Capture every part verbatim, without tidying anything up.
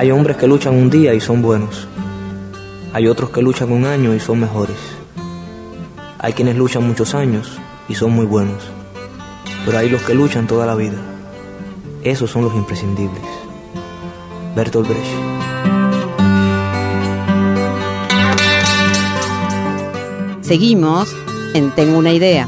Hay hombres que luchan un día y son buenos. Hay otros que luchan un año y son mejores. Hay quienes luchan muchos años y son muy buenos. Pero hay los que luchan toda la vida. Esos son los imprescindibles. Bertolt Brecht. Seguimos en Tengo una idea.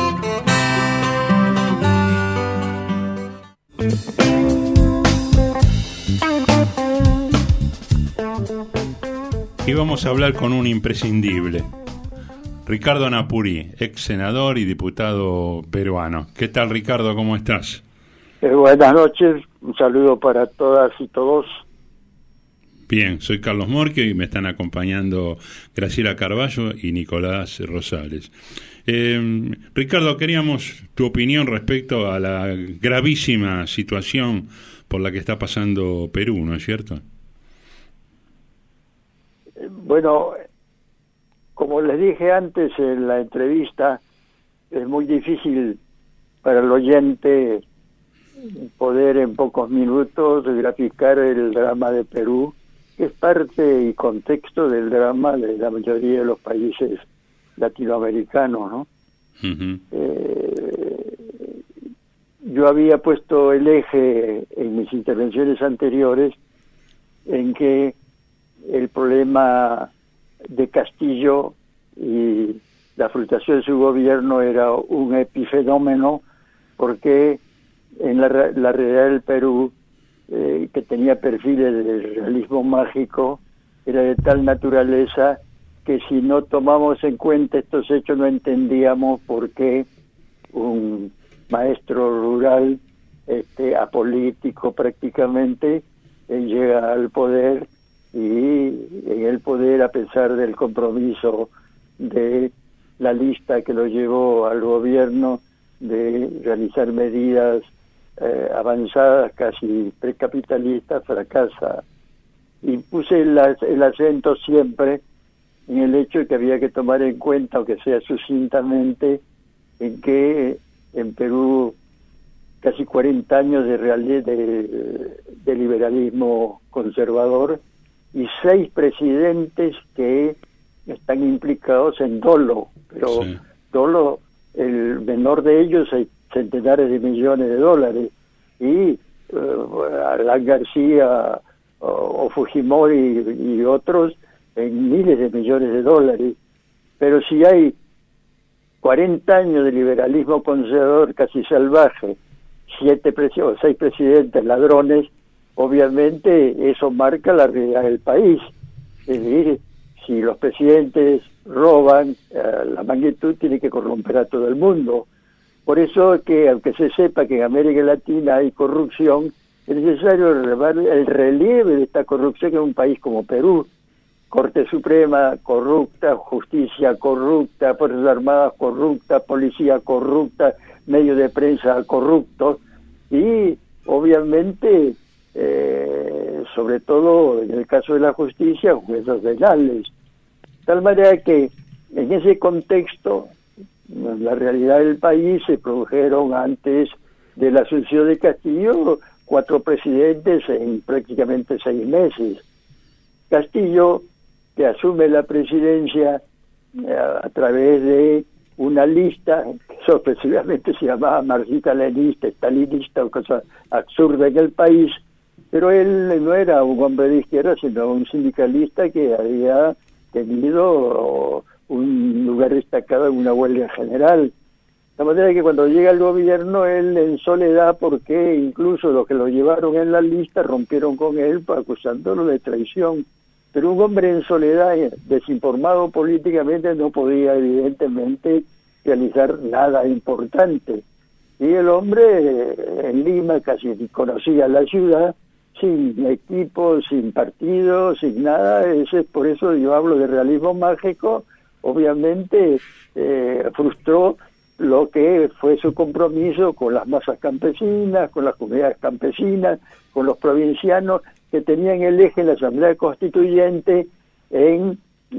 Y vamos a hablar con un imprescindible, Ricardo Napurí, ex senador y diputado peruano. ¿Qué tal, Ricardo? ¿Cómo estás? Eh, buenas noches, un saludo para todas y todos. Bien, soy Carlos Morque y me están acompañando Graciela Carballo y Nicolás Rosales. Eh, Ricardo, queríamos tu opinión respecto a la gravísima situación por la que está pasando Perú, ¿no es cierto? Bueno, como les dije antes en la entrevista, es muy difícil para el oyente poder en pocos minutos graficar el drama de Perú, que es parte y contexto del drama de la mayoría de los países latinoamericanos, ¿no? Uh-huh. Eh, yo había puesto el eje en mis intervenciones anteriores en que el problema de Castillo y la frustración de su gobierno era un epifenómeno, porque en la, la realidad del Perú, eh, que tenía perfiles de realismo mágico, era de tal naturaleza que si no tomamos en cuenta estos hechos no entendíamos por qué un maestro rural, este, apolítico prácticamente, eh, llega al poder, y en el poder, a pesar del compromiso de la lista que lo llevó al gobierno de realizar medidas eh, avanzadas, casi precapitalistas, fracasa. Y puse el, el acento siempre en el hecho de que había que tomar en cuenta, aunque sea sucintamente, en que en Perú casi cuarenta años de, real, de, de liberalismo conservador y seis presidentes que están implicados en dolo, pero sí. Dolo, el menor de ellos hay centenares de millones de dólares, y uh, Alan García o, o Fujimori y, y otros en miles de millones de dólares. Pero si hay cuarenta años de liberalismo conservador casi salvaje, siete presi- o seis presidentes ladrones, obviamente eso marca la realidad del país. Es decir, si los presidentes roban, eh, la magnitud tiene que corromper a todo el mundo. Por eso es que, aunque se sepa que en América Latina hay corrupción, es necesario elevar el relieve de esta corrupción en un país como Perú. Corte Suprema corrupta, justicia corrupta, Fuerzas Armadas corrupta, policía corrupta, medios de prensa corruptos, y obviamente Eh, sobre todo en el caso de la justicia, jueces penales. De tal manera que en ese contexto, en la realidad del país, se produjeron antes de la asunción de Castillo cuatro presidentes en prácticamente seis meses. Castillo, que asume la presidencia eh, a través de una lista que sorpresivamente se llamaba marxista-leninista, stalinista, o cosa absurda en el país. Pero él no era un hombre de izquierda, sino un sindicalista que había tenido un lugar destacado en una huelga general. De manera que cuando llega al gobierno, él en soledad, porque incluso los que lo llevaron en la lista rompieron con él acusándolo de traición. Pero un hombre en soledad, desinformado políticamente, no podía evidentemente realizar nada importante. Y el hombre en Lima casi ni conocía la ciudad, sin equipo, sin partido, sin nada. Ese es por eso yo hablo de realismo mágico. Obviamente eh, frustró lo que fue su compromiso con las masas campesinas, con las comunidades campesinas, con los provincianos, que tenían el eje en la Asamblea Constituyente en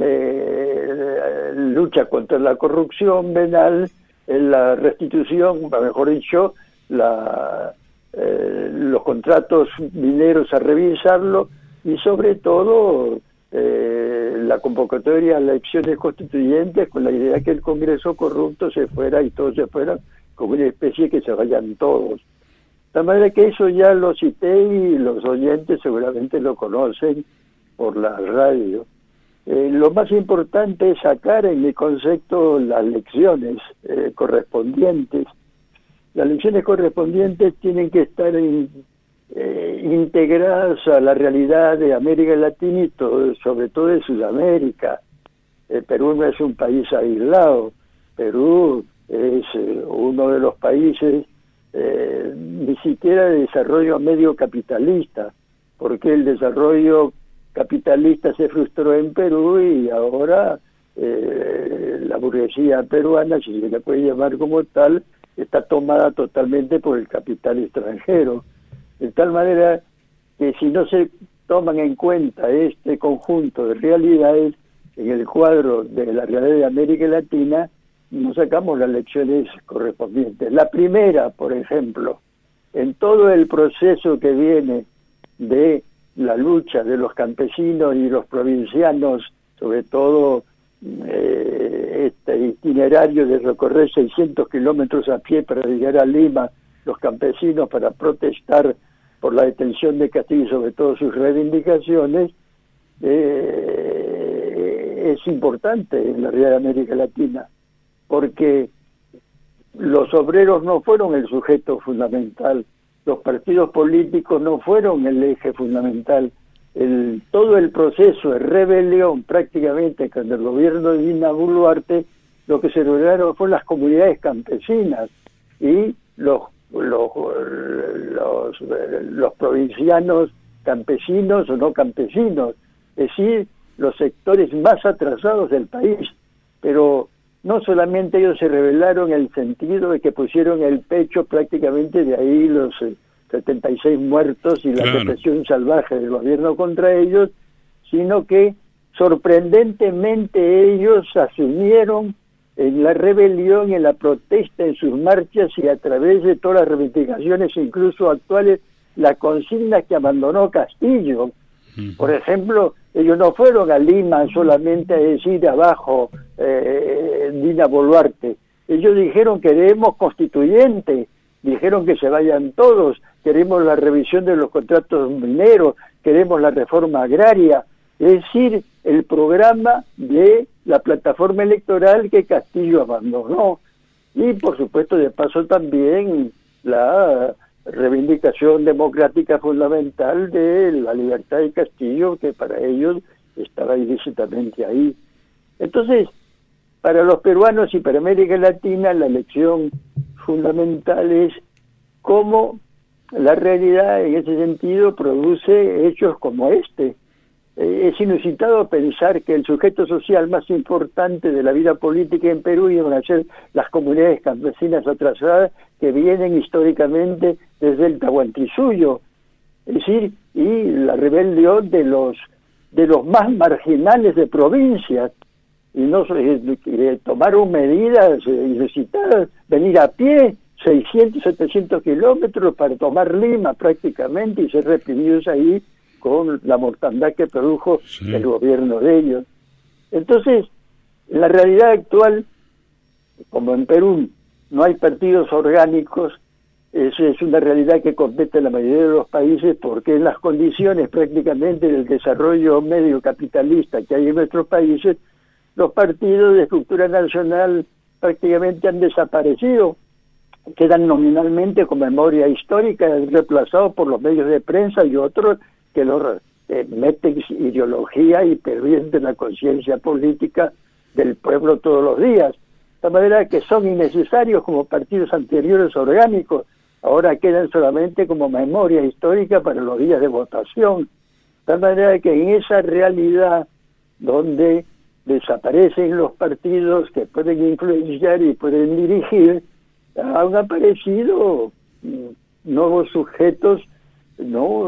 eh, lucha contra la corrupción venal, en la restitución, mejor dicho, la, eh, los contratos mineros a revisarlo, y sobre todo eh, la convocatoria a elecciones constituyentes con la idea que el Congreso corrupto se fuera y todos se fueran como una especie que se vayan todos. De manera que eso ya lo cité y los oyentes seguramente lo conocen por la radio. Eh, lo más importante es sacar en mi concepto las lecciones eh, correspondientes. Las lecciones correspondientes tienen que estar en, eh, integradas a la realidad de América Latina y todo, sobre todo de Sudamérica. Eh, Perú no es un país aislado. Perú es eh, uno de los países eh, ni siquiera de desarrollo medio capitalista, porque el desarrollo capitalista se frustró en Perú y ahora eh, la burguesía peruana, si se le puede llamar como tal, está tomada totalmente por el capital extranjero, de tal manera que si no se toman en cuenta este conjunto de realidades en el cuadro de la realidad de América Latina, no sacamos las lecciones correspondientes. La primera, por ejemplo, en todo el proceso que viene de la lucha de los campesinos y los provincianos, sobre todo eh, este itinerario de recorrer seiscientos kilómetros a pie para llegar a Lima, los campesinos para protestar por la detención de Castillo y sobre todo sus reivindicaciones, eh, es importante en la realidad de América Latina, porque los obreros no fueron el sujeto fundamental, los partidos políticos no fueron el eje fundamental. El, todo el proceso de rebelión prácticamente con el gobierno de Dina Boluarte, lo que se lograron fueron las comunidades campesinas y los, los, los, los provincianos campesinos o no campesinos, es decir, los sectores más atrasados del país. Pero no solamente ellos se rebelaron en el sentido de que pusieron el pecho, prácticamente de ahí los eh, setenta y seis muertos y la claro. represión salvaje del gobierno contra ellos, sino que sorprendentemente ellos asumieron en la rebelión, en la protesta, en sus marchas y a través de todas las reivindicaciones, incluso actuales, la consigna que abandonó Castillo. Uh-huh. Por ejemplo, ellos no fueron a Lima solamente a decir abajo eh, Dina Boluarte. Ellos dijeron queremos constituyente, dijeron que se vayan todos, queremos la revisión de los contratos mineros, queremos la reforma agraria, es decir, el programa de la plataforma electoral que Castillo abandonó. Y por supuesto de paso también la reivindicación democrática fundamental de la libertad de Castillo, que para ellos estaba ilícitamente ahí. Entonces, para los peruanos y para América Latina, la lección fundamental es cómo la realidad en ese sentido produce hechos como este. Eh, es inusitado pensar que el sujeto social más importante de la vida política en Perú iban a ser las comunidades campesinas atrasadas que vienen históricamente desde el Tahuantinsuyo, es decir, y la rebelión de los de los más marginales de provincias, y no eh, eh, tomaron medidas eh, inusitadas, venir a pie seiscientos, setecientos kilómetros para tomar Lima prácticamente y ser reprimidos ahí con la mortandad que produjo sí. el gobierno de ellos. Entonces, la realidad actual, como en Perú no hay partidos orgánicos, esa es una realidad que compete en la mayoría de los países, porque en las condiciones prácticamente del desarrollo medio capitalista que hay en nuestros países, los partidos de estructura nacional prácticamente han desaparecido, quedan nominalmente con memoria histórica, reemplazados por los medios de prensa y otros que los eh, meten ideología y pervierten la conciencia política del pueblo todos los días, de manera que son innecesarios como partidos anteriores orgánicos, ahora quedan solamente como memoria histórica para los días de votación, de manera que en esa realidad donde desaparecen los partidos que pueden influenciar y pueden dirigir, han aparecido nuevos sujetos no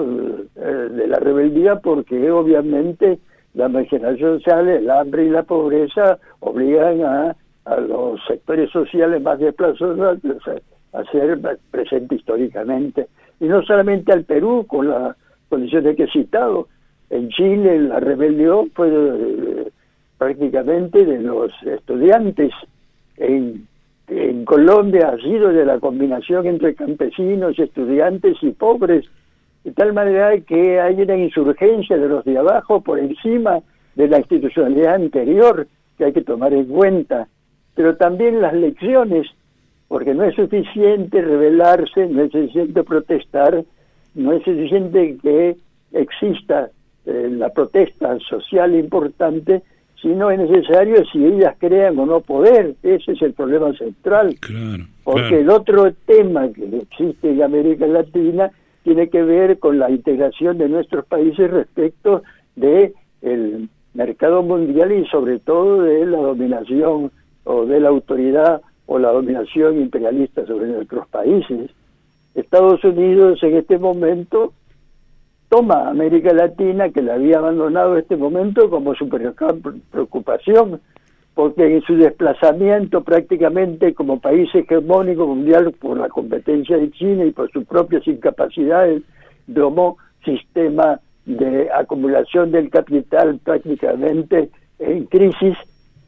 de la rebeldía, porque obviamente la marginación social, el hambre y la pobreza obligan a, a los sectores sociales más desplazados a, a ser presentes históricamente, y no solamente al Perú con las condiciones que he citado, En Chile la rebelión fue eh, prácticamente de los estudiantes. En, en Colombia ha sido de la combinación entre campesinos, estudiantes y pobres, de tal manera que hay una insurgencia de los de abajo por encima de la institucionalidad anterior que hay que tomar en cuenta. Pero también las lecciones, porque no es suficiente rebelarse, no es suficiente protestar, no es suficiente que exista eh, la protesta social importante, sino es necesario si ellas crean o no poder. Ese es el problema central. Claro, porque claro. El otro tema que existe en América Latina tiene que ver con la integración de nuestros países respecto de el mercado mundial y sobre todo de la dominación o de la autoridad o la dominación imperialista sobre nuestros países. Estados Unidos en este momento toma a América Latina, que la había abandonado en este momento, como su preocupación, porque en su desplazamiento prácticamente como país hegemónico mundial por la competencia de China y por sus propias incapacidades, domó sistema de acumulación del capital prácticamente en crisis,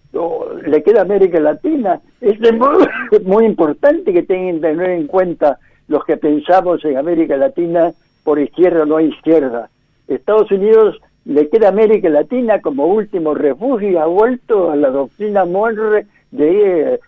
le queda América Latina. Es muy, muy importante que tengan que tener en cuenta los que pensamos en América Latina por izquierda o no izquierda. Estados Unidos le queda América Latina como último refugio y ha vuelto a la doctrina Monroe de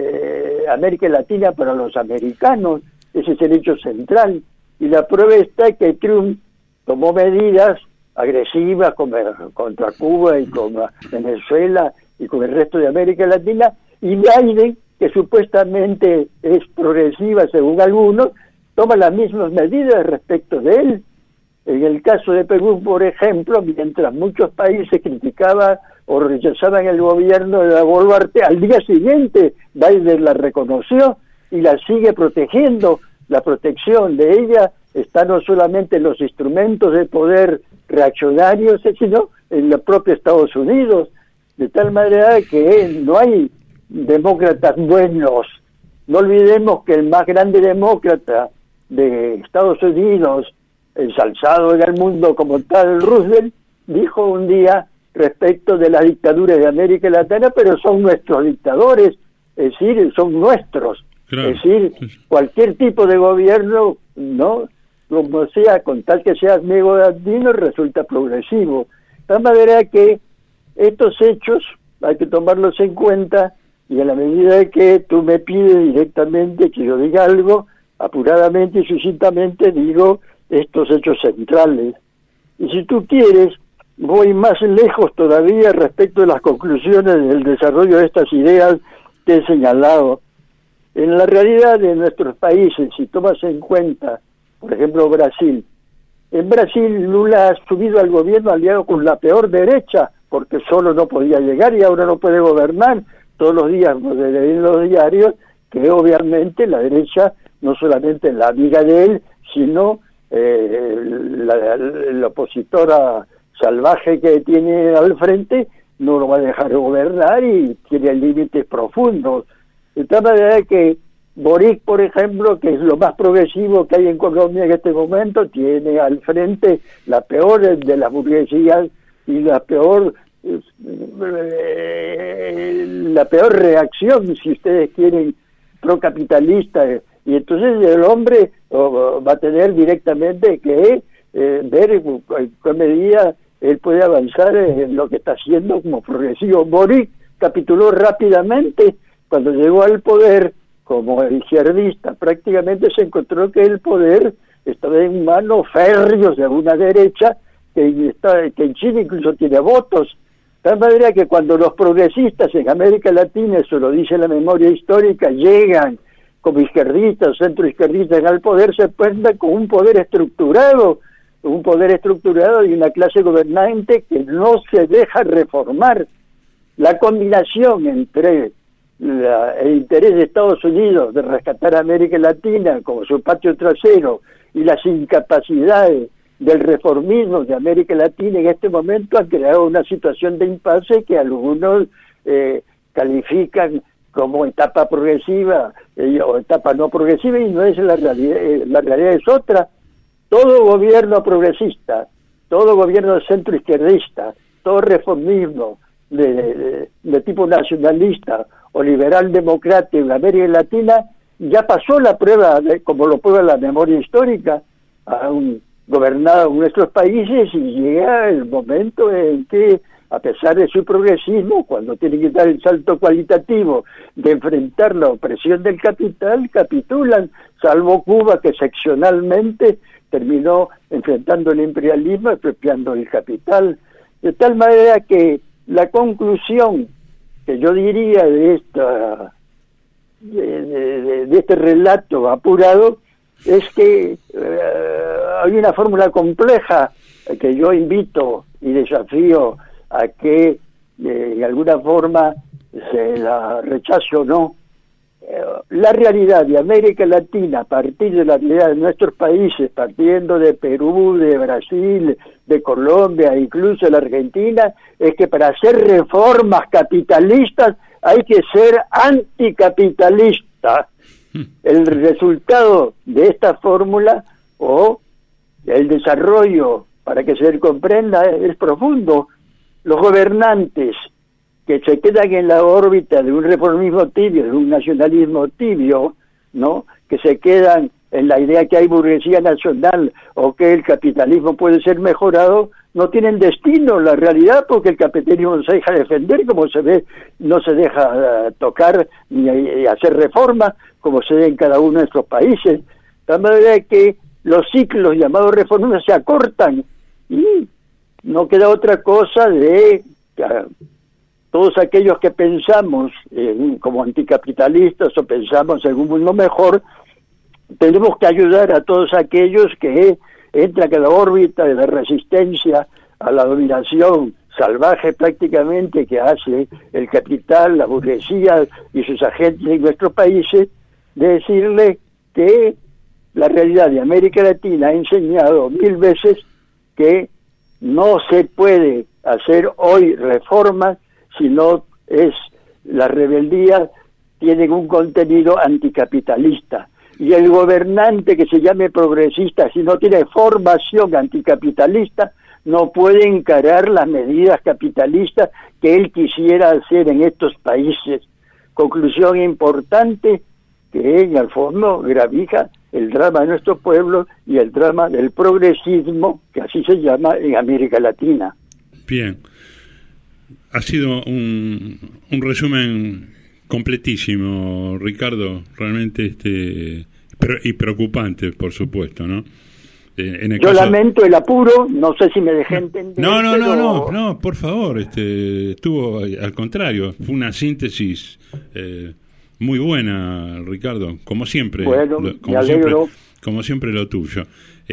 eh, América Latina para los americanos. Ese es el hecho central. Y la prueba está que Trump tomó medidas agresivas contra Cuba y contra Venezuela y con el resto de América Latina, y Biden, que supuestamente es progresiva según algunos, toma las mismas medidas respecto de él. En el caso de Perú, por ejemplo, mientras muchos países criticaban o rechazaban el gobierno de la Boluarte, al día siguiente Biden la reconoció y la sigue protegiendo. La protección de ella está no solamente en los instrumentos de poder reaccionarios, sino en el propio Estados Unidos, de tal manera que no hay demócratas buenos. No olvidemos que el más grande demócrata de Estados Unidos, ensalzado en el mundo como tal, Roosevelt, dijo un día respecto de las dictaduras de América Latina, pero son nuestros dictadores, es decir, son nuestros. Claro. Es decir, cualquier tipo de gobierno, ¿no?, como sea, con tal que sea amigo latino, resulta progresivo. De tal manera que estos hechos hay que tomarlos en cuenta, y a la medida que tú me pides directamente que yo diga algo, apuradamente y sucintamente digo estos hechos centrales. Y si tú quieres, voy más lejos todavía respecto de las conclusiones del desarrollo de estas ideas que he señalado. En la realidad de nuestros países, si tomas en cuenta, por ejemplo, Brasil, en Brasil Lula ha subido al gobierno aliado con la peor derecha, porque solo no podía llegar y ahora no puede gobernar. Todos los días nos leen los diarios que obviamente la derecha no solamente es la amiga de él, sino eh, la, la opositora salvaje que tiene al frente no lo va a dejar gobernar y tiene límites profundos. De tal manera que Boric, por ejemplo, que es lo más progresivo que hay en Colombia en este momento, tiene al frente la peor de las burguesías y la peor eh, la peor reacción, si ustedes quieren, procapitalista, y entonces el hombre oh, va a tener directamente que eh, ver en qué medida él puede avanzar en lo que está haciendo como progresivo. Boric capituló rápidamente cuando llegó al poder como izquierdista. Prácticamente se encontró que el poder estaba en manos férreos de una derecha que, está, que en Chile incluso tiene votos. De tal manera que cuando los progresistas en América Latina, eso lo dice la memoria histórica, llegan como izquierdistas, centroizquierdistas al poder, se cuentan con un poder estructurado, un poder estructurado y una clase gobernante que no se deja reformar. La combinación entre la, el interés de Estados Unidos de rescatar a América Latina como su patio trasero y las incapacidades del reformismo de América Latina en este momento ha creado una situación de impasse que algunos eh, califican como etapa progresiva eh, o etapa no progresiva, y no es la realidad. Eh, la realidad es otra. Todo gobierno progresista, todo gobierno de centro izquierdista, todo reformismo de, de, de tipo nacionalista o liberal democrático en América Latina, ya pasó la prueba, de, como lo prueba la memoria histórica, han gobernado nuestros países y llega el momento en que, a pesar de su progresismo, cuando tienen que dar el salto cualitativo de enfrentar la opresión del capital, capitulan, salvo Cuba, que seccionalmente terminó enfrentando el imperialismo, apropiando el capital, de tal manera que la conclusión que yo diría de esta de, de, de este relato apurado es que eh, hay una fórmula compleja que yo invito y desafío a que eh, de alguna forma se la rechace o no. Eh, la realidad de América Latina, a partir de la realidad de nuestros países, partiendo de Perú, de Brasil, de Colombia, incluso de la Argentina, es que para hacer reformas capitalistas hay que ser anticapitalista. El resultado de esta fórmula o el desarrollo, para que se comprenda, es profundo. Los gobernantes que se quedan en la órbita de un reformismo tibio, de un nacionalismo tibio, ¿no?, que se quedan en la idea que hay burguesía nacional o que el capitalismo puede ser mejorado, no tienen destino en la realidad, porque el capitalismo no se deja defender, como se ve, no se deja uh, tocar ni uh, hacer reformas, como se ve en cada uno de nuestros países. De tal manera que los ciclos llamados reformas se acortan y no queda otra cosa de uh, todos aquellos que pensamos eh, como anticapitalistas o pensamos en un mundo mejor, tenemos que ayudar a todos aquellos que entran en la órbita de la resistencia a la dominación salvaje prácticamente que hace el capital, la burguesía y sus agentes en nuestros países, de decirle que la realidad de América Latina ha enseñado mil veces que no se puede hacer hoy reformas si no es la rebeldía, tienen un contenido anticapitalista. Y el gobernante que se llame progresista, si no tiene formación anticapitalista, no puede encarar las medidas capitalistas que él quisiera hacer en estos países. Conclusión importante, que en el fondo gravija el drama de nuestro pueblo y el drama del progresismo, que así se llama en América Latina. Bien. Ha sido un, un resumen completísimo, Ricardo, realmente este pre- y preocupante, por supuesto, ¿no? Eh, en el Yo caso... lamento el apuro, no sé si me dejé entender. No, no, pero... no, no, no, por favor, este, estuvo al contrario, fue una síntesis eh, muy buena, Ricardo, como siempre, bueno, lo, como me alegro. siempre, como siempre lo tuyo.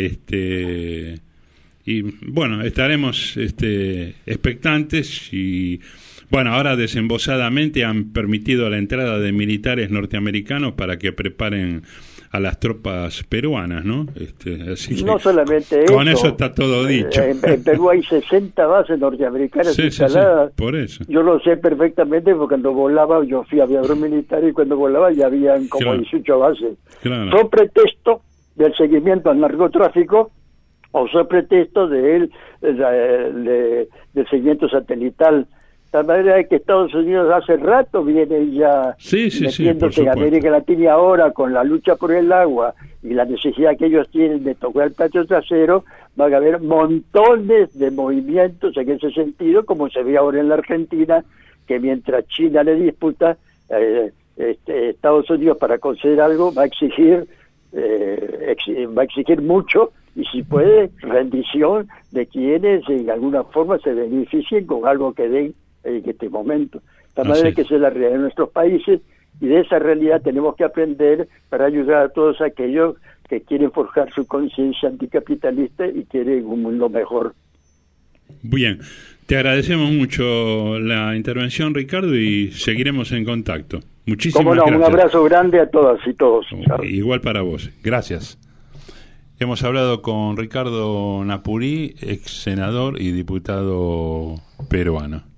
Este y bueno, estaremos este expectantes y bueno, ahora desembosadamente han permitido la entrada de militares norteamericanos para que preparen a las tropas peruanas, ¿no? Este, así que no solamente con eso, eso está todo dicho. En, en Perú hay sesenta bases norteamericanas sí, instaladas. Sí, sí, por eso. Yo lo sé perfectamente porque cuando volaba, yo fui aviador militar y cuando volaba ya habían como claro. dieciocho bases. Claro. Son pretexto del seguimiento al narcotráfico o son pretexto del de, de, de seguimiento satelital. De tal manera que Estados Unidos hace rato viene ya sí, sí, metiéndose sí, en América Latina y ahora con la lucha por el agua y la necesidad que ellos tienen de tocar el patio trasero, van a haber montones de movimientos en ese sentido, como se ve ahora en la Argentina, que mientras China le disputa, eh, este, Estados Unidos para conceder algo va a exigir eh, ex, va a exigir mucho y si puede rendición de quienes en alguna forma se beneficien con algo que den en este momento. De tal manera que esa es la realidad de nuestros países y de esa realidad tenemos que aprender para ayudar a todos aquellos que quieren forjar su conciencia anticapitalista y quieren un mundo mejor. Bien, te agradecemos mucho la intervención, Ricardo, y seguiremos en contacto. Muchísimas Cómo no, gracias. un abrazo grande a todas y todos. Oh, igual para vos. Gracias. Hemos hablado con Ricardo Napurí, ex senador y diputado peruano.